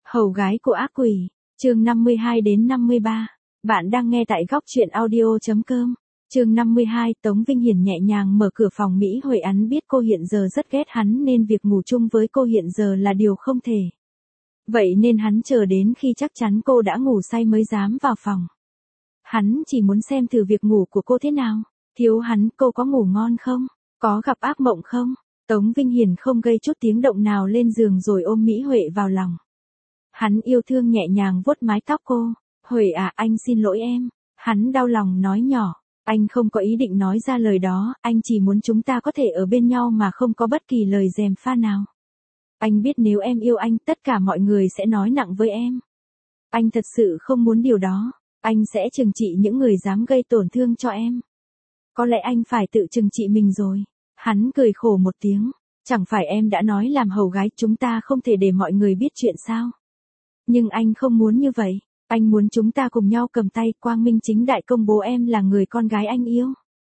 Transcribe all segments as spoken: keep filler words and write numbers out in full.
Hầu gái của ác quỷ, chương năm mươi hai đến năm mươi ba. Bạn đang nghe tại góc truyện audio.com. Chương năm mươi hai, Tống Vinh Hiển nhẹ nhàng mở cửa phòng Mỹ Huệ. Hắn biết cô hiện giờ rất ghét hắn nên việc ngủ chung với cô hiện giờ là điều không thể. Vậy nên hắn chờ đến khi chắc chắn cô đã ngủ say mới dám vào phòng. Hắn chỉ muốn xem thử việc ngủ của cô thế nào. Thiếu hắn, cô có ngủ ngon không? Có gặp ác mộng không? Tống Vinh Hiển không gây chút tiếng động nào lên giường rồi ôm Mỹ Huệ vào lòng. Hắn yêu thương nhẹ nhàng vuốt mái tóc cô. Huệ à, anh xin lỗi em. Hắn đau lòng nói nhỏ. Anh không có ý định nói ra lời đó, anh chỉ muốn chúng ta có thể ở bên nhau mà không có bất kỳ lời gièm pha nào. Anh biết nếu em yêu anh, tất cả mọi người sẽ nói nặng với em. Anh thật sự không muốn điều đó. Anh sẽ trừng trị những người dám gây tổn thương cho em. Có lẽ anh phải tự trừng trị mình rồi. Hắn cười khổ một tiếng. Chẳng phải em đã nói làm hầu gái chúng ta không thể để mọi người biết chuyện sao? Nhưng anh không muốn như vậy. Anh muốn chúng ta cùng nhau cầm tay quang minh chính đại công bố em là người con gái anh yêu.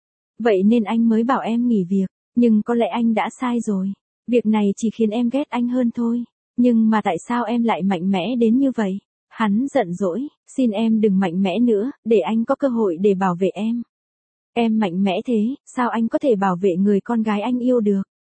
Vậy nên anh mới bảo em nghỉ việc. Nhưng có lẽ anh đã sai rồi. Việc này chỉ khiến em ghét anh hơn thôi. Nhưng mà tại sao em lại mạnh mẽ đến như vậy? Hắn giận dỗi. Xin em đừng mạnh mẽ nữa, để anh có cơ hội để bảo vệ em. Em mạnh mẽ thế, sao anh có thể bảo vệ người con gái anh yêu được?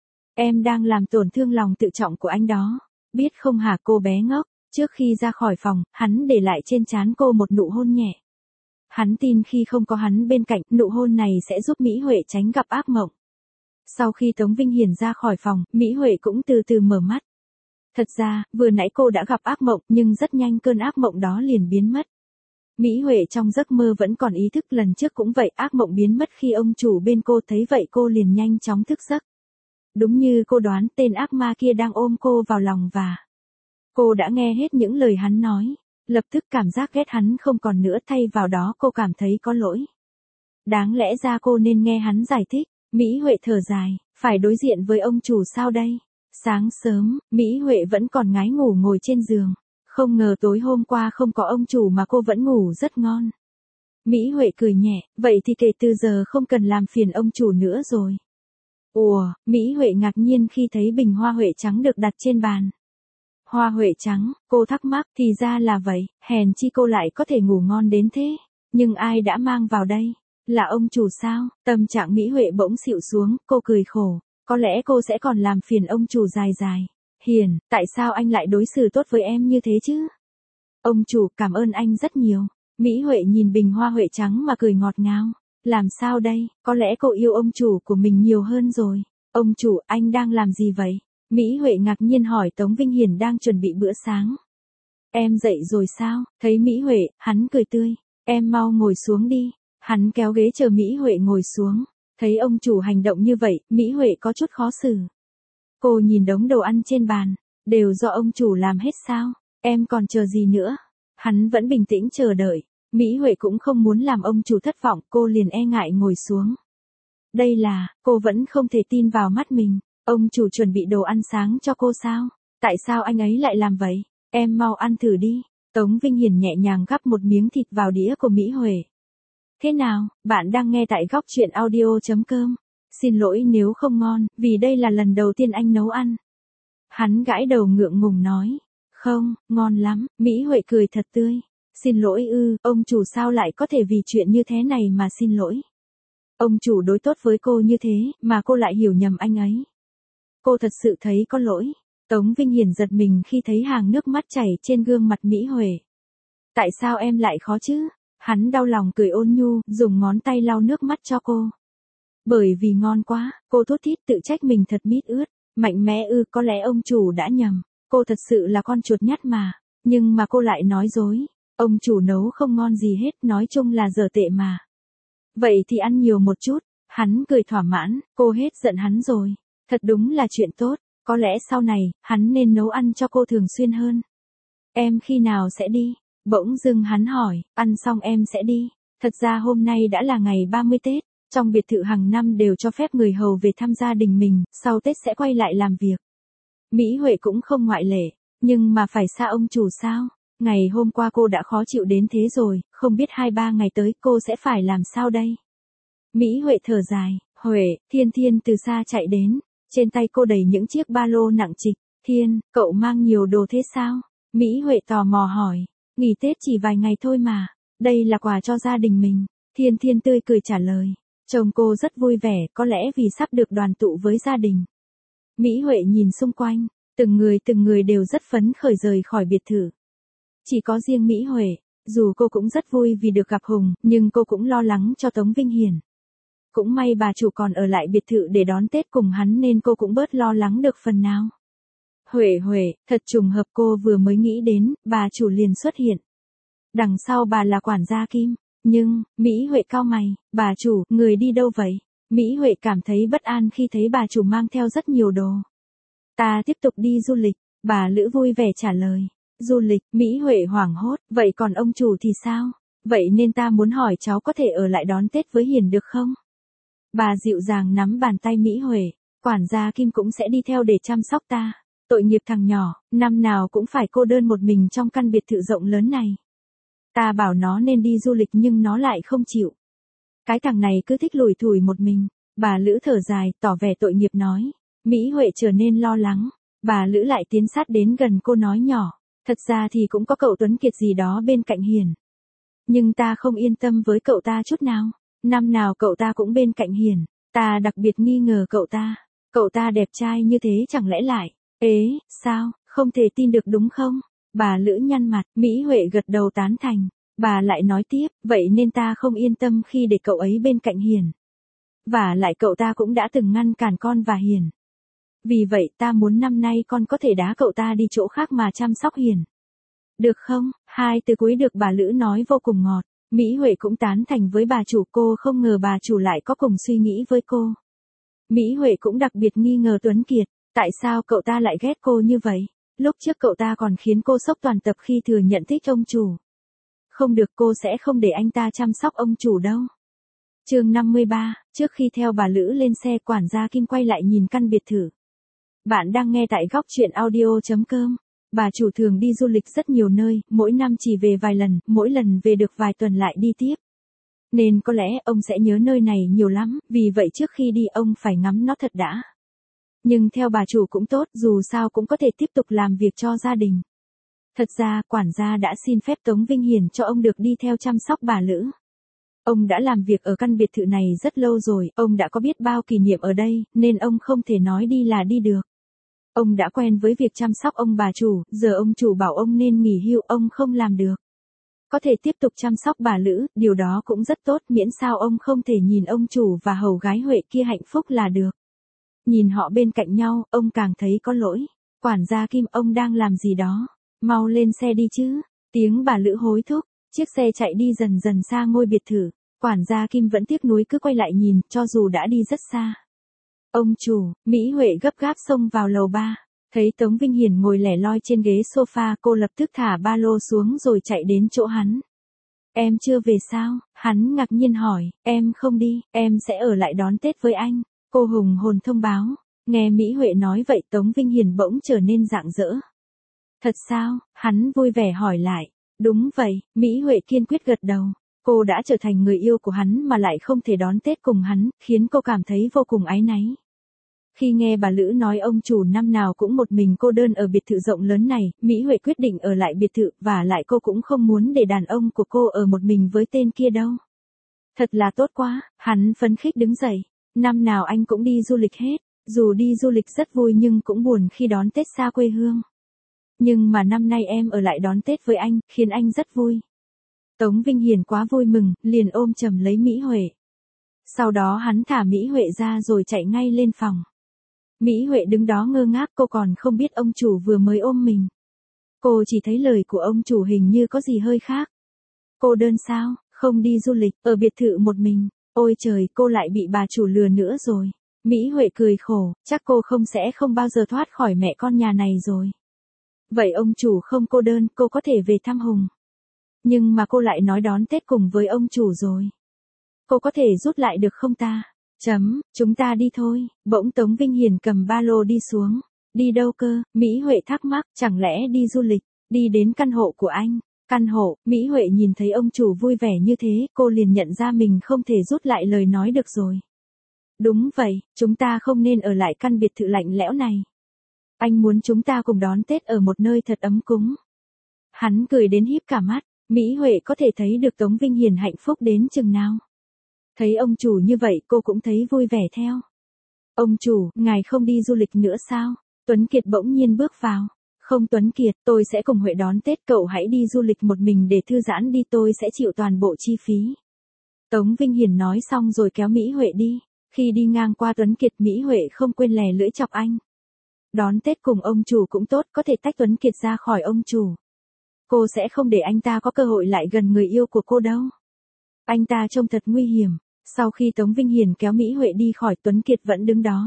Em đang làm tổn thương lòng tự trọng của anh đó. Biết không hả cô bé ngốc? Trước khi ra khỏi phòng, hắn để lại trên trán cô một nụ hôn nhẹ. Hắn tin khi không có hắn bên cạnh, nụ hôn này sẽ giúp Mỹ Huệ tránh gặp ác mộng. Sau khi Tống Vinh Hiển ra khỏi phòng, Mỹ Huệ cũng từ từ mở mắt. Thật ra, vừa nãy cô đã gặp ác mộng, nhưng rất nhanh cơn ác mộng đó liền biến mất. Mỹ Huệ trong giấc mơ vẫn còn ý thức lần trước cũng vậy, ác mộng biến mất khi ông chủ bên cô thấy vậy cô liền nhanh chóng thức giấc. Đúng như cô đoán, tên ác ma kia đang ôm cô vào lòng và cô đã nghe hết những lời hắn nói. Lập tức cảm giác ghét hắn không còn nữa, thay vào đó cô cảm thấy có lỗi. Đáng lẽ ra cô nên nghe hắn giải thích. Mỹ Huệ thở dài, phải đối diện với ông chủ sao đây? Sáng sớm, Mỹ Huệ vẫn còn ngái ngủ ngồi trên giường. Không ngờ tối hôm qua không có ông chủ mà cô vẫn ngủ rất ngon. Mỹ Huệ cười nhẹ, vậy thì kể từ giờ không cần làm phiền ông chủ nữa rồi. Ủa, Mỹ Huệ ngạc nhiên khi thấy bình hoa huệ trắng được đặt trên bàn. Hoa huệ trắng, cô thắc mắc, thì ra là vậy, hèn chi cô lại có thể ngủ ngon đến thế. Nhưng ai đã mang vào đây? Là ông chủ sao? Tâm trạng Mỹ Huệ bỗng xịu xuống, cô cười khổ. Có lẽ cô sẽ còn làm phiền ông chủ dài dài. Hiền, tại sao anh lại đối xử tốt với em như thế chứ? Ông chủ, cảm ơn anh rất nhiều. Mỹ Huệ nhìn bình hoa huệ trắng mà cười ngọt ngào. Làm sao đây, có lẽ cô yêu ông chủ của mình nhiều hơn rồi. Ông chủ, anh đang làm gì vậy? Mỹ Huệ ngạc nhiên hỏi Tống Vinh Hiển đang chuẩn bị bữa sáng. Em dậy rồi sao? Thấy Mỹ Huệ, hắn cười tươi. Em mau ngồi xuống đi. Hắn kéo ghế chờ Mỹ Huệ ngồi xuống. Thấy ông chủ hành động như vậy, Mỹ Huệ có chút khó xử. Cô nhìn đống đồ ăn trên bàn. Đều do ông chủ làm hết sao? Em còn chờ gì nữa? Hắn vẫn bình tĩnh chờ đợi. Mỹ Huệ cũng không muốn làm ông chủ thất vọng, cô liền e ngại ngồi xuống. Đây là, cô vẫn không thể tin vào mắt mình. Ông chủ chuẩn bị đồ ăn sáng cho cô sao? Tại sao anh ấy lại làm vậy? Em mau ăn thử đi. Tống Vinh Hiển nhẹ nhàng gắp một miếng thịt vào đĩa của Mỹ Huệ. Thế nào, bạn đang nghe tại góc truyện audio.com. Xin lỗi nếu không ngon, vì đây là lần đầu tiên anh nấu ăn. Hắn gãi đầu ngượng ngùng nói. Không, ngon lắm, Mỹ Huệ cười thật tươi. Xin lỗi ư, ông chủ sao lại có thể vì chuyện như thế này mà xin lỗi. Ông chủ đối tốt với cô như thế, mà cô lại hiểu nhầm anh ấy. Cô thật sự thấy có lỗi. Tống Vinh Hiển giật mình khi thấy hàng nước mắt chảy trên gương mặt Mỹ Huệ. Tại sao em lại khó chứ? Hắn đau lòng cười ôn nhu, dùng ngón tay lau nước mắt cho cô. Bởi vì ngon quá, cô thút thít tự trách mình thật mít ướt. Mạnh mẽ ư, có lẽ ông chủ đã nhầm. Cô thật sự là con chuột nhắt mà. Nhưng mà cô lại nói dối. Ông chủ nấu không ngon gì hết, nói chung là dở tệ mà. Vậy thì ăn nhiều một chút. Hắn cười thỏa mãn, cô hết giận hắn rồi. Thật đúng là chuyện tốt. Có lẽ sau này, hắn nên nấu ăn cho cô thường xuyên hơn. Em khi nào sẽ đi? Bỗng dưng hắn hỏi, ăn xong em sẽ đi. Thật ra hôm nay đã là ngày ba mươi Tết. Trong biệt thự hàng năm đều cho phép người hầu về thăm gia đình mình, sau Tết sẽ quay lại làm việc. Mỹ Huệ cũng không ngoại lệ. Nhưng mà phải xa ông chủ sao? Ngày hôm qua cô đã khó chịu đến thế rồi, không biết hai ba ngày tới cô sẽ phải làm sao đây? Mỹ Huệ thở dài, Huệ, Thiên Thiên từ xa chạy đến. Trên tay cô đầy những chiếc ba lô nặng trịch. Thiên, cậu mang nhiều đồ thế sao? Mỹ Huệ tò mò hỏi. Nghỉ Tết chỉ vài ngày thôi mà. Đây là quà cho gia đình mình. Thiên Thiên tươi cười trả lời. Chồng cô rất vui vẻ, có lẽ vì sắp được đoàn tụ với gia đình. Mỹ Huệ nhìn xung quanh, từng người từng người đều rất phấn khởi rời khỏi biệt thự. Chỉ có riêng Mỹ Huệ, dù cô cũng rất vui vì được gặp Hùng, nhưng cô cũng lo lắng cho Tống Vinh Hiển. Cũng may bà chủ còn ở lại biệt thự để đón Tết cùng hắn nên cô cũng bớt lo lắng được phần nào. Huệ Huệ, thật trùng hợp cô vừa mới nghĩ đến, bà chủ liền xuất hiện. Đằng sau bà là quản gia Kim. Nhưng, Mỹ Huệ cau mày, bà chủ, người đi đâu vậy? Mỹ Huệ cảm thấy bất an khi thấy bà chủ mang theo rất nhiều đồ. Ta tiếp tục đi du lịch, bà Lữ vui vẻ trả lời. Du lịch, Mỹ Huệ hoảng hốt, vậy còn ông chủ thì sao? Vậy nên ta muốn hỏi cháu có thể ở lại đón Tết với Hiền được không? Bà dịu dàng nắm bàn tay Mỹ Huệ, quản gia Kim cũng sẽ đi theo để chăm sóc ta. Tội nghiệp thằng nhỏ, năm nào cũng phải cô đơn một mình trong căn biệt thự rộng lớn này. Ta bảo nó nên đi du lịch nhưng nó lại không chịu. Cái thằng này cứ thích lủi thủi một mình. Bà Lữ thở dài, tỏ vẻ tội nghiệp nói. Mỹ Huệ trở nên lo lắng. Bà Lữ lại tiến sát đến gần cô nói nhỏ. Thật ra thì cũng có cậu Tuấn Kiệt gì đó bên cạnh Hiền. Nhưng ta không yên tâm với cậu ta chút nào. Năm nào cậu ta cũng bên cạnh Hiền. Ta đặc biệt nghi ngờ cậu ta. Cậu ta đẹp trai như thế chẳng lẽ lại. Ế, sao, không thể tin được đúng không? Bà Lữ nhăn mặt, Mỹ Huệ gật đầu tán thành. Bà lại nói tiếp, vậy nên ta không yên tâm khi để cậu ấy bên cạnh Hiền. Và lại cậu ta cũng đã từng ngăn cản con và Hiền. Vì vậy ta muốn năm nay con có thể đá cậu ta đi chỗ khác mà chăm sóc Hiền. Được không? Hai từ cuối được bà Lữ nói vô cùng ngọt. Mỹ Huệ cũng tán thành với bà chủ, cô không ngờ bà chủ lại có cùng suy nghĩ với cô. Mỹ Huệ cũng đặc biệt nghi ngờ Tuấn Kiệt. Tại sao cậu ta lại ghét cô như vậy? Lúc trước cậu ta còn khiến cô sốc toàn tập khi thừa nhận thích ông chủ. Không được, cô sẽ không để anh ta chăm sóc ông chủ đâu. Chương năm mươi ba, trước khi theo bà Lữ lên xe, quản gia Kim quay lại nhìn căn biệt thự. Bạn đang nghe tại góc truyện audio chấm com. Bà chủ thường đi du lịch rất nhiều nơi, mỗi năm chỉ về vài lần, mỗi lần về được vài tuần lại đi tiếp. Nên có lẽ ông sẽ nhớ nơi này nhiều lắm, vì vậy trước khi đi ông phải ngắm nó thật đã. Nhưng theo bà chủ cũng tốt, dù sao cũng có thể tiếp tục làm việc cho gia đình. Thật ra, quản gia đã xin phép Tống Vinh Hiển cho ông được đi theo chăm sóc bà Lữ. Ông đã làm việc ở căn biệt thự này rất lâu rồi, ông đã có biết bao kỷ niệm ở đây, nên ông không thể nói đi là đi được. Ông đã quen với việc chăm sóc ông bà chủ, giờ ông chủ bảo ông nên nghỉ hưu, ông không làm được. Có thể tiếp tục chăm sóc bà Lữ, điều đó cũng rất tốt, miễn sao ông không thể nhìn ông chủ và hầu gái Huệ kia hạnh phúc là được. Nhìn họ bên cạnh nhau, ông càng thấy có lỗi. Quản gia Kim, ông đang làm gì đó? Mau lên xe đi chứ. Tiếng bà Lữ hối thúc. Chiếc xe chạy đi dần dần xa ngôi biệt thự. Quản gia Kim vẫn tiếc nuối cứ quay lại nhìn, cho dù đã đi rất xa. Ông chủ, Mỹ Huệ gấp gáp xông vào lầu ba. Thấy Tống Vinh Hiển ngồi lẻ loi trên ghế sofa, cô lập tức thả ba lô xuống rồi chạy đến chỗ hắn. Em chưa về sao? Hắn ngạc nhiên hỏi. Em không đi, em sẽ ở lại đón Tết với anh. Cô hùng hồn thông báo. Nghe Mỹ Huệ nói vậy, Tống Vinh Hiển bỗng trở nên rạng rỡ. Thật sao? Hắn vui vẻ hỏi lại. Đúng vậy, Mỹ Huệ kiên quyết gật đầu. Cô đã trở thành người yêu của hắn mà lại không thể đón Tết cùng hắn, khiến cô cảm thấy vô cùng áy náy. Khi nghe bà Lữ nói ông chủ năm nào cũng một mình cô đơn ở biệt thự rộng lớn này, Mỹ Huệ quyết định ở lại biệt thự, và lại cô cũng không muốn để đàn ông của cô ở một mình với tên kia đâu. Thật là tốt quá, hắn phấn khích đứng dậy. Năm nào anh cũng đi du lịch hết, dù đi du lịch rất vui nhưng cũng buồn khi đón Tết xa quê hương. Nhưng mà năm nay em ở lại đón Tết với anh, khiến anh rất vui. Tống Vinh Hiển quá vui mừng, liền ôm chầm lấy Mỹ Huệ. Sau đó hắn thả Mỹ Huệ ra rồi chạy ngay lên phòng. Mỹ Huệ đứng đó ngơ ngác, cô còn không biết ông chủ vừa mới ôm mình. Cô chỉ thấy lời của ông chủ hình như có gì hơi khác. Cô đơn sao, không đi du lịch, ở biệt thự một mình. Ôi trời, cô lại bị bà chủ lừa nữa rồi. Mỹ Huệ cười khổ, chắc cô không sẽ không bao giờ thoát khỏi mẹ con nhà này rồi. Vậy ông chủ không cô đơn, cô có thể về thăm Hùng. Nhưng mà cô lại nói đón Tết cùng với ông chủ rồi. Cô có thể rút lại được không ta? Chấm, chúng ta đi thôi. Bỗng Tống Vinh Hiển cầm ba lô đi xuống. Đi đâu cơ? Mỹ Huệ thắc mắc, chẳng lẽ đi du lịch, đi đến căn hộ của anh. Căn hộ, Mỹ Huệ nhìn thấy ông chủ vui vẻ như thế, cô liền nhận ra mình không thể rút lại lời nói được rồi. Đúng vậy, chúng ta không nên ở lại căn biệt thự lạnh lẽo này. Anh muốn chúng ta cùng đón Tết ở một nơi thật ấm cúng. Hắn cười đến híp cả mắt, Mỹ Huệ có thể thấy được Tống Vinh Hiền hạnh phúc đến chừng nào. Thấy ông chủ như vậy cô cũng thấy vui vẻ theo. Ông chủ, ngài không đi du lịch nữa sao? Tuấn Kiệt bỗng nhiên bước vào. Không Tuấn Kiệt, tôi sẽ cùng Huệ đón Tết, cậu hãy đi du lịch một mình để thư giãn đi, tôi sẽ chịu toàn bộ chi phí. Tống Vinh Hiền nói xong rồi kéo Mỹ Huệ đi. Khi đi ngang qua Tuấn Kiệt, Mỹ Huệ không quên lè lưỡi chọc anh. Đón Tết cùng ông chủ cũng tốt, có thể tách Tuấn Kiệt ra khỏi ông chủ. Cô sẽ không để anh ta có cơ hội lại gần người yêu của cô đâu. Anh ta trông thật nguy hiểm. Sau khi Tống Vinh Hiền kéo Mỹ Huệ đi khỏi, Tuấn Kiệt vẫn đứng đó.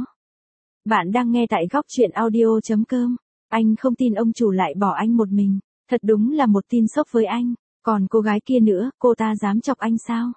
Bạn đang nghe tại góc truyện audio chấm com. Anh không tin ông chủ lại bỏ anh một mình. Thật đúng là một tin sốc với anh. Còn cô gái kia nữa, cô ta dám chọc anh sao?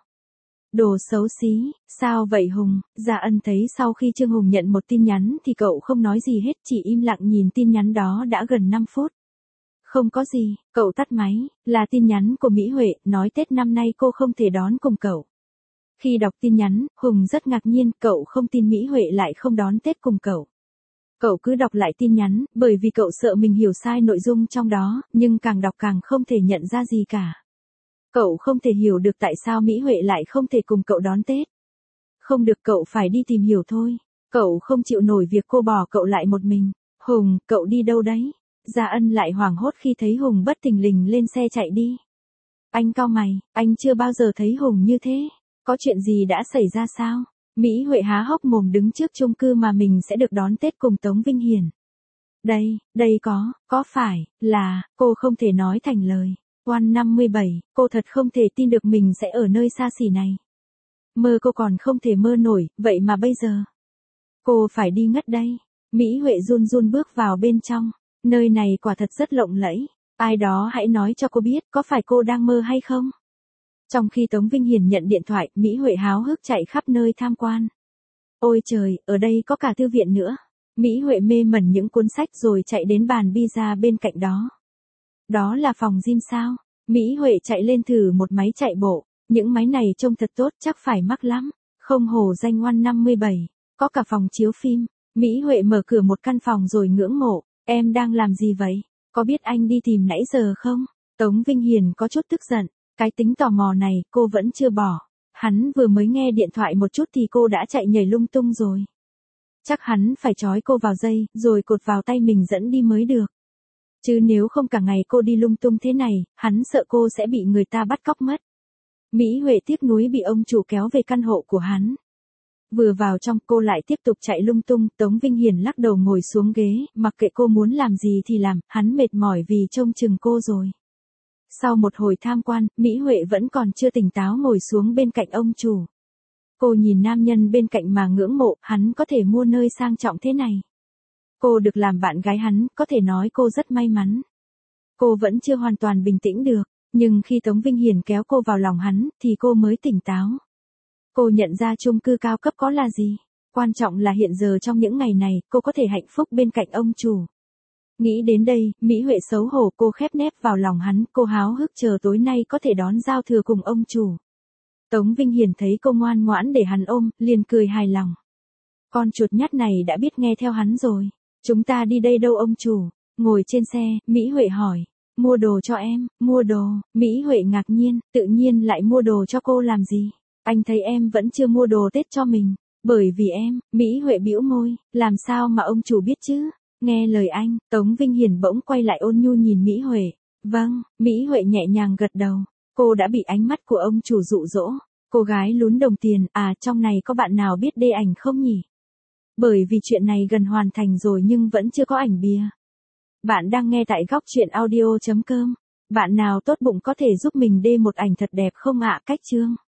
Đồ xấu xí, sao vậy Hùng? Gia Ân thấy sau khi Trương Hùng nhận một tin nhắn thì cậu không nói gì hết, chỉ im lặng nhìn tin nhắn đó đã gần năm phút. Không có gì, cậu tắt máy, là tin nhắn của Mỹ Huệ, nói Tết năm nay cô không thể đón cùng cậu. Khi đọc tin nhắn, Hùng rất ngạc nhiên, cậu không tin Mỹ Huệ lại không đón Tết cùng cậu. Cậu cứ đọc lại tin nhắn, bởi vì cậu sợ mình hiểu sai nội dung trong đó, nhưng càng đọc càng không thể nhận ra gì cả. Cậu không thể hiểu được tại sao Mỹ Huệ lại không thể cùng cậu đón Tết. Không được, cậu phải đi tìm hiểu thôi. Cậu không chịu nổi việc cô bỏ cậu lại một mình. Hùng, cậu đi đâu đấy? Gia Ân lại hoảng hốt khi thấy Hùng bất thình lình lên xe chạy đi. Anh cau mày, anh chưa bao giờ thấy Hùng như thế. Có chuyện gì đã xảy ra sao? Mỹ Huệ há hốc mồm đứng trước chung cư mà mình sẽ được đón Tết cùng Tống Vinh Hiền. Đây, đây có, có phải, là, cô không thể nói thành lời. Oan năm mươi bảy, cô thật không thể tin được mình sẽ ở nơi xa xỉ này. Mơ cô còn không thể mơ nổi, vậy mà bây giờ. Cô phải đi ngất đây. Mỹ Huệ run run bước vào bên trong. Nơi này quả thật rất lộng lẫy. Ai đó hãy nói cho cô biết có phải cô đang mơ hay không? Trong khi Tống Vinh Hiền nhận điện thoại, Mỹ Huệ háo hức chạy khắp nơi tham quan. Ôi trời, ở đây có cả thư viện nữa. Mỹ Huệ mê mẩn những cuốn sách rồi chạy đến bàn pizza bên cạnh đó. Đó là phòng gym sao? Mỹ Huệ chạy lên thử một máy chạy bộ. Những máy này trông thật tốt, chắc phải mắc lắm. Không hổ danh Oan năm mươi bảy. Có cả phòng chiếu phim. Mỹ Huệ mở cửa một căn phòng rồi ngưỡng mộ. Em đang làm gì vậy? Có biết anh đi tìm nãy giờ không? Tống Vinh Hiền có chút tức giận. Cái tính tò mò này cô vẫn chưa bỏ. Hắn vừa mới nghe điện thoại một chút thì cô đã chạy nhảy lung tung rồi. Chắc hắn phải trói cô vào dây, rồi cột vào tay mình dẫn đi mới được. Chứ nếu không cả ngày cô đi lung tung thế này, hắn sợ cô sẽ bị người ta bắt cóc mất. Mỹ Huệ tiếc nuối bị ông chủ kéo về căn hộ của hắn. Vừa vào trong cô lại tiếp tục chạy lung tung, Tống Vinh Hiền lắc đầu ngồi xuống ghế, mặc kệ cô muốn làm gì thì làm, hắn mệt mỏi vì trông chừng cô rồi. Sau một hồi tham quan, Mỹ Huệ vẫn còn chưa tỉnh táo ngồi xuống bên cạnh ông chủ. Cô nhìn nam nhân bên cạnh mà ngưỡng mộ, hắn có thể mua nơi sang trọng thế này. Cô được làm bạn gái hắn, có thể nói cô rất may mắn. Cô vẫn chưa hoàn toàn bình tĩnh được, nhưng khi Tống Vinh Hiền kéo cô vào lòng hắn, thì cô mới tỉnh táo. Cô nhận ra chung cư cao cấp có là gì. Quan trọng là hiện giờ trong những ngày này, cô có thể hạnh phúc bên cạnh ông chủ. Nghĩ đến đây, Mỹ Huệ xấu hổ, cô khép nép vào lòng hắn, cô háo hức chờ tối nay có thể đón giao thừa cùng ông chủ. Tống Vinh Hiền thấy cô ngoan ngoãn để hắn ôm, liền cười hài lòng. Con chuột nhắt này đã biết nghe theo hắn rồi. Chúng ta đi đây đâu ông chủ? Ngồi trên xe, Mỹ Huệ hỏi. Mua đồ cho em, mua đồ. Mỹ Huệ ngạc nhiên, tự nhiên lại mua đồ cho cô làm gì? Anh thấy em vẫn chưa mua đồ Tết cho mình. Bởi vì em, Mỹ Huệ bĩu môi, làm sao mà ông chủ biết chứ? Nghe lời anh, Tống Vinh Hiền bỗng quay lại ôn nhu nhìn Mỹ Huệ. Vâng, Mỹ Huệ nhẹ nhàng gật đầu. Cô đã bị ánh mắt của ông chủ dụ dỗ. Cô gái lún đồng tiền, à trong này có bạn nào biết đê ảnh không nhỉ? Bởi vì chuyện này gần hoàn thành rồi nhưng vẫn chưa có ảnh bìa. Bạn đang nghe tại góc truyện audio chấm com. Bạn nào tốt bụng có thể giúp mình đê một ảnh thật đẹp không ạ? Cách chương.